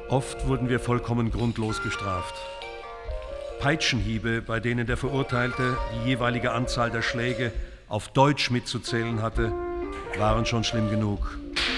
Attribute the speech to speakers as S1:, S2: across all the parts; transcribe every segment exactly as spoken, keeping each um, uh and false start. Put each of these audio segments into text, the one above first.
S1: Oft wurden wir vollkommen grundlos gestraft. Peitschenhiebe, bei denen der Verurteilte die jeweilige Anzahl der Schläge auf Deutsch mitzuzählen hatte, waren schon schlimm genug.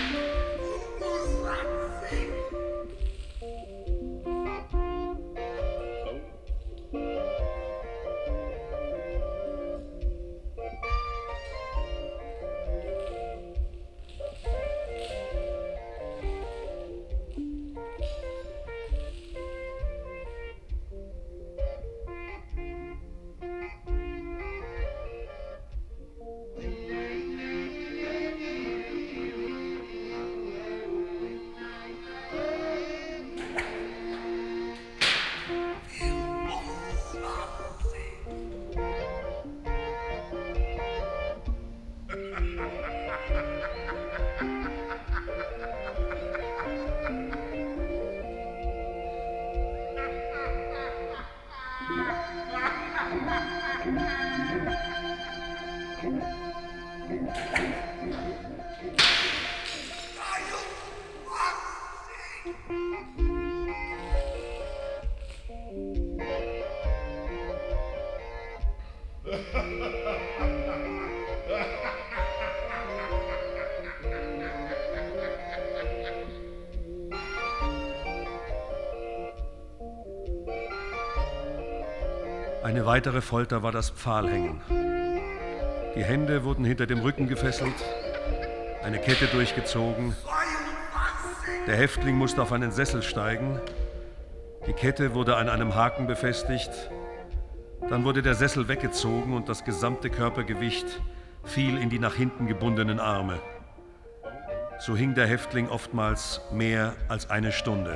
S1: Eine weitere Folter war das Pfahlhängen. Die Hände wurden hinter dem Rücken gefesselt, eine Kette durchgezogen. Der Häftling musste auf einen Sessel steigen. Die Kette wurde an einem Haken befestigt. Dann wurde der Sessel weggezogen und das gesamte Körpergewicht fiel in die nach hinten gebundenen Arme. So hing der Häftling oftmals mehr als eine Stunde.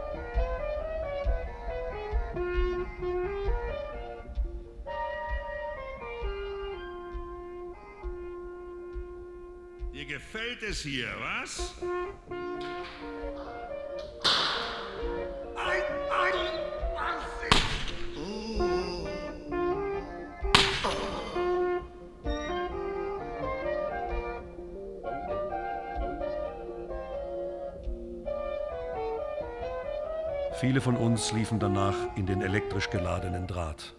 S2: Dir gefällt es hier, was?
S3: einundzwanzig!
S2: Oh.
S1: Viele von uns liefen danach in den elektrisch geladenen Draht.